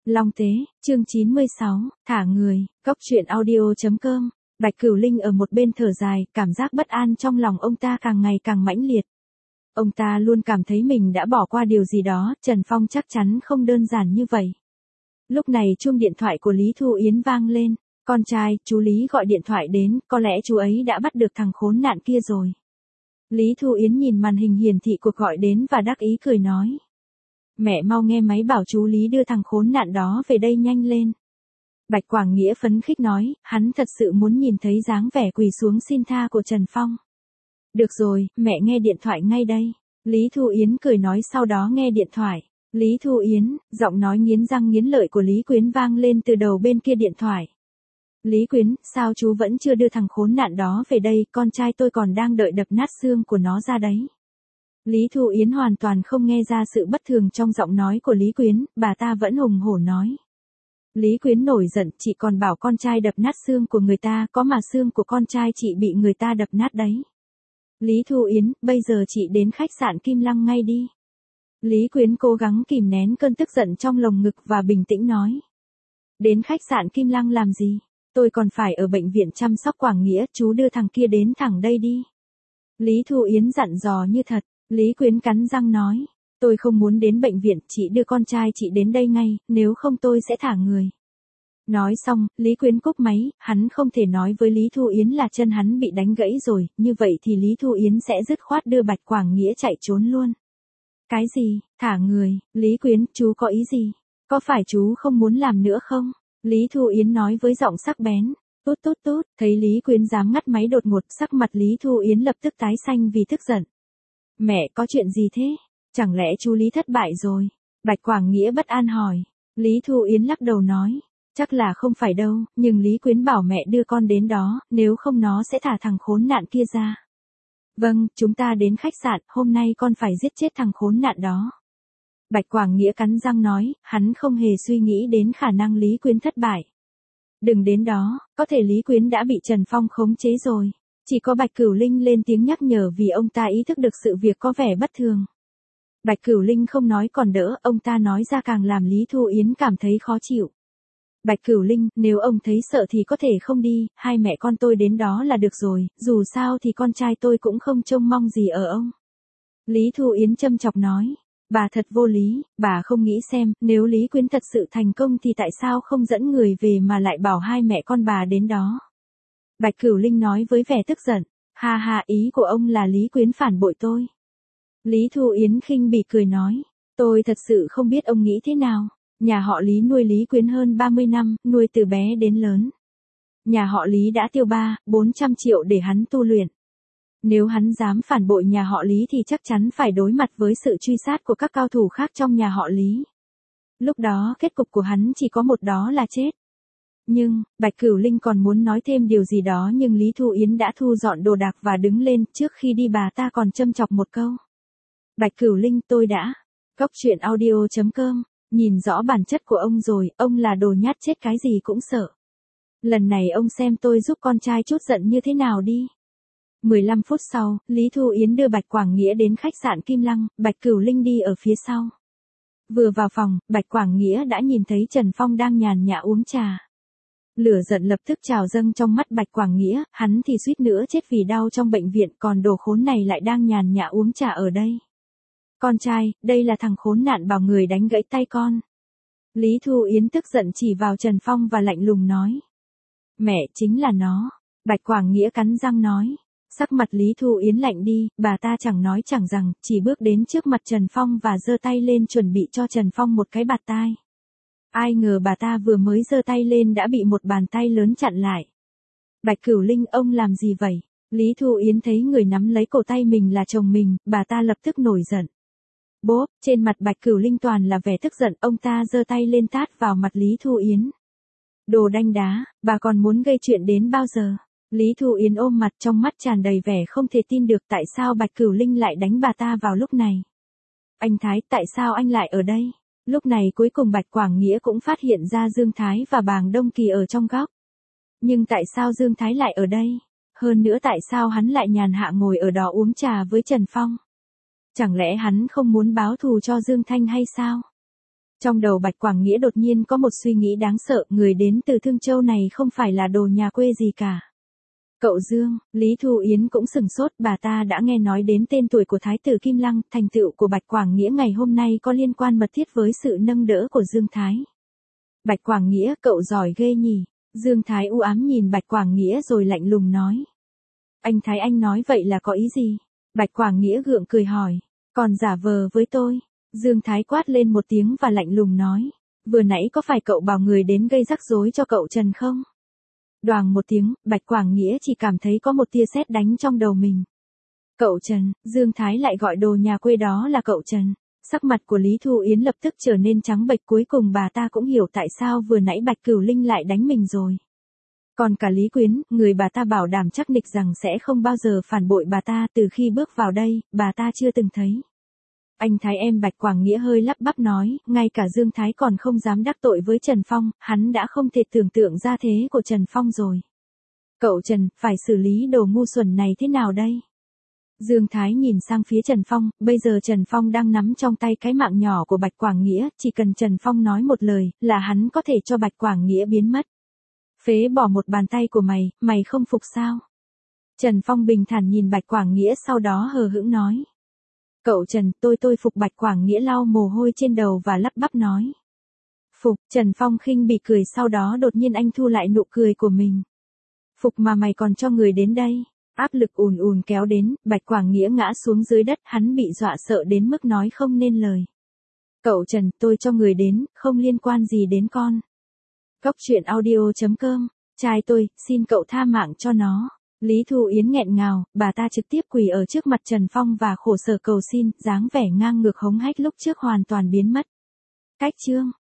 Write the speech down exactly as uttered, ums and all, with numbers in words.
Long Tế, chương chín mươi sáu, thả người, cốc truyện audio.com. Bạch Cửu Linh ở một bên thở dài, cảm giác bất an trong lòng ông ta càng ngày càng mãnh liệt. Ông ta luôn cảm thấy mình đã bỏ qua điều gì đó, Trần Phong chắc chắn không đơn giản như vậy. Lúc này chuông điện thoại của Lý Thu Yến vang lên, con trai, chú Lý gọi điện thoại đến, có lẽ chú ấy đã bắt được thằng khốn nạn kia rồi. Lý Thu Yến nhìn màn hình hiển thị cuộc gọi đến và đắc ý cười nói. Mẹ mau nghe máy bảo chú Lý đưa thằng khốn nạn đó về đây nhanh lên. Bạch Quảng Nghĩa phấn khích nói, hắn thật sự muốn nhìn thấy dáng vẻ quỳ xuống xin tha của Trần Phong. Được rồi, mẹ nghe điện thoại ngay đây. Lý Thu Yến cười nói sau đó nghe điện thoại. Lý Thu Yến, giọng nói nghiến răng nghiến lợi của Lý Quyến vang lên từ đầu bên kia điện thoại. Lý Quyến, sao chú vẫn chưa đưa thằng khốn nạn đó về đây, con trai tôi còn đang đợi đập nát xương của nó ra đấy. Lý Thu Yến hoàn toàn không nghe ra sự bất thường trong giọng nói của Lý Quyến, bà ta vẫn hùng hổ nói. Lý Quyến nổi giận, chị còn bảo con trai đập nát xương của người ta, có mà xương của con trai chị bị người ta đập nát đấy. Lý Thu Yến, bây giờ chị đến khách sạn Kim Lăng ngay đi. Lý Quyến cố gắng kìm nén cơn tức giận trong lồng ngực và bình tĩnh nói. Đến khách sạn Kim Lăng làm gì? Tôi còn phải ở bệnh viện chăm sóc Quảng Nghĩa, chú đưa thằng kia đến thẳng đây đi. Lý Thu Yến dặn dò như thật, Lý Quyến cắn răng nói. Tôi không muốn đến bệnh viện, chị đưa con trai chị đến đây ngay, nếu không tôi sẽ thả người. Nói xong, Lý Quyến cúp máy, hắn không thể nói với Lý Thu Yến là chân hắn bị đánh gãy rồi, như vậy thì Lý Thu Yến sẽ dứt khoát đưa Bạch Quảng Nghĩa chạy trốn luôn. Cái gì, thả người, Lý Quyến, chú có ý gì? Có phải chú không muốn làm nữa không? Lý Thu Yến nói với giọng sắc bén. Tốt tốt tốt, thấy Lý Quyến dám ngắt máy đột ngột, sắc mặt Lý Thu Yến lập tức tái xanh vì tức giận. Mẹ, có chuyện gì thế? Chẳng lẽ chú Lý thất bại rồi? Bạch Quảng Nghĩa bất an hỏi. Lý Thu Yến lắc đầu nói. Chắc là không phải đâu, nhưng Lý Quyến bảo mẹ đưa con đến đó, nếu không nó sẽ thả thằng khốn nạn kia ra. Vâng, chúng ta đến khách sạn, hôm nay con phải giết chết thằng khốn nạn đó. Bạch Quảng Nghĩa cắn răng nói, hắn không hề suy nghĩ đến khả năng Lý Quyến thất bại. Đừng đến đó, có thể Lý Quyến đã bị Trần Phong khống chế rồi. Chỉ có Bạch Cửu Linh lên tiếng nhắc nhở vì ông ta ý thức được sự việc có vẻ bất thường. Bạch Cửu Linh không nói còn đỡ, ông ta nói ra càng làm Lý Thu Yến cảm thấy khó chịu. Bạch Cửu Linh, nếu ông thấy sợ thì có thể không đi, hai mẹ con tôi đến đó là được rồi, dù sao thì con trai tôi cũng không trông mong gì ở ông. Lý Thu Yến châm chọc nói, bà thật vô lý, bà không nghĩ xem, nếu Lý Quyến thật sự thành công thì tại sao không dẫn người về mà lại bảo hai mẹ con bà đến đó. Bạch Cửu Linh nói với vẻ tức giận, ha ha, ý của ông là Lý Quyến phản bội tôi. Lý Thu Yến khinh bỉ cười nói, tôi thật sự không biết ông nghĩ thế nào. Nhà họ Lý nuôi Lý Quyến hơn ba mươi năm, nuôi từ bé đến lớn. Nhà họ Lý đã tiêu ba, bốn trăm triệu để hắn tu luyện. Nếu hắn dám phản bội nhà họ Lý thì chắc chắn phải đối mặt với sự truy sát của các cao thủ khác trong nhà họ Lý. Lúc đó kết cục của hắn chỉ có một, đó là chết. Nhưng, Bạch Cửu Linh còn muốn nói thêm điều gì đó nhưng Lý Thu Yến đã thu dọn đồ đạc và đứng lên, trước khi đi bà ta còn châm chọc một câu. Bạch Cửu Linh, tôi đã. Cốc truyện audio.com. Nhìn rõ bản chất của ông rồi, ông là đồ nhát chết cái gì cũng sợ. Lần này ông xem tôi giúp con trai chút giận như thế nào đi. mười lăm phút sau, Lý Thu Yến đưa Bạch Quảng Nghĩa đến khách sạn Kim Lăng, Bạch Cửu Linh đi ở phía sau. Vừa vào phòng, Bạch Quảng Nghĩa đã nhìn thấy Trần Phong đang nhàn nhã uống trà. Lửa giận lập tức trào dâng trong mắt Bạch Quảng Nghĩa, hắn thì suýt nữa chết vì đau trong bệnh viện, còn đồ khốn này lại đang nhàn nhã uống trà ở đây. Con trai, đây là thằng khốn nạn bảo người đánh gãy tay con. Lý Thu Yến tức giận chỉ vào Trần Phong và lạnh lùng nói. Mẹ, chính là nó. Bạch Quảng Nghĩa cắn răng nói. Sắc mặt Lý Thu Yến lạnh đi, bà ta chẳng nói chẳng rằng, chỉ bước đến trước mặt Trần Phong và giơ tay lên chuẩn bị cho Trần Phong một cái bạt tai. Ai ngờ bà ta vừa mới giơ tay lên đã bị một bàn tay lớn chặn lại. Bạch Cửu Linh, ông làm gì vậy? Lý Thu Yến thấy người nắm lấy cổ tay mình là chồng mình, bà ta lập tức nổi giận. Bốp, trên mặt Bạch Cửu Linh toàn là vẻ tức giận, ông ta giơ tay lên tát vào mặt Lý Thu Yến. Đồ đanh đá, bà còn muốn gây chuyện đến bao giờ? Lý Thu Yến ôm mặt, trong mắt tràn đầy vẻ không thể tin được tại sao Bạch Cửu Linh lại đánh bà ta vào lúc này. Anh Thái, tại sao anh lại ở đây? Lúc này cuối cùng Bạch Quảng Nghĩa cũng phát hiện ra Dương Thái và Bàng Đông Kỳ ở trong góc. Nhưng tại sao Dương Thái lại ở đây? Hơn nữa tại sao hắn lại nhàn hạ ngồi ở đó uống trà với Trần Phong? Chẳng lẽ hắn không muốn báo thù cho Dương Thanh hay sao? Trong đầu Bạch Quảng Nghĩa đột nhiên có một suy nghĩ đáng sợ, người đến từ Thương Châu này không phải là đồ nhà quê gì cả. Cậu Dương, Lý Thu Yến cũng sừng sốt, bà ta đã nghe nói đến tên tuổi của Thái tử Kim Lăng, thành tựu của Bạch Quảng Nghĩa ngày hôm nay có liên quan mật thiết với sự nâng đỡ của Dương Thái. Bạch Quảng Nghĩa, cậu giỏi ghê nhỉ. Dương Thái u ám nhìn Bạch Quảng Nghĩa rồi lạnh lùng nói. Anh Thái anh nói vậy là có ý gì? Bạch Quảng Nghĩa gượng cười hỏi. Còn giả vờ với tôi. Dương Thái quát lên một tiếng và lạnh lùng nói. Vừa nãy có phải cậu bảo người đến gây rắc rối cho cậu Trần không? Đoàng một tiếng, Bạch Quảng Nghĩa chỉ cảm thấy có một tia sét đánh trong đầu mình. Cậu Trần, Dương Thái lại gọi đồ nhà quê đó là cậu Trần. Sắc mặt của Lý Thu Yến lập tức trở nên trắng bệch, cuối cùng bà ta cũng hiểu tại sao vừa nãy Bạch Cửu Linh lại đánh mình rồi. Còn cả Lý Quyến, người bà ta bảo đảm chắc nịch rằng sẽ không bao giờ phản bội bà ta, từ khi bước vào đây, bà ta chưa từng thấy. Anh Thái em Bạch Quảng Nghĩa hơi lắp bắp nói, ngay cả Dương Thái còn không dám đắc tội với Trần Phong, hắn đã không thể tưởng tượng ra thế của Trần Phong rồi. Cậu Trần, phải xử lý đồ ngu xuẩn này thế nào đây? Dương Thái nhìn sang phía Trần Phong, bây giờ Trần Phong đang nắm trong tay cái mạng nhỏ của Bạch Quảng Nghĩa, chỉ cần Trần Phong nói một lời, là hắn có thể cho Bạch Quảng Nghĩa biến mất. Phế bỏ một bàn tay của mày, mày không phục sao? Trần Phong bình thản nhìn Bạch Quảng Nghĩa, sau đó hờ hững nói. Cậu Trần, tôi tôi phục. Bạch Quảng Nghĩa lau mồ hôi trên đầu và lắp bắp nói. Phục. Trần Phong khinh bỉ cười, sau đó đột nhiên anh thu lại nụ cười của mình. Phục mà mày còn cho người đến đây. Áp lực ùn ùn kéo đến, Bạch Quảng Nghĩa ngã xuống dưới đất, hắn bị dọa sợ đến mức nói không nên lời. Cậu Trần, tôi cho người đến, không liên quan gì đến con. Góc truyện audio chấm com, trai tôi, xin cậu tha mạng cho nó. Lý Thu Yến nghẹn ngào, bà ta trực tiếp quỳ ở trước mặt Trần Phong và khổ sở cầu xin, dáng vẻ ngang ngược hống hách lúc trước hoàn toàn biến mất. Cách chương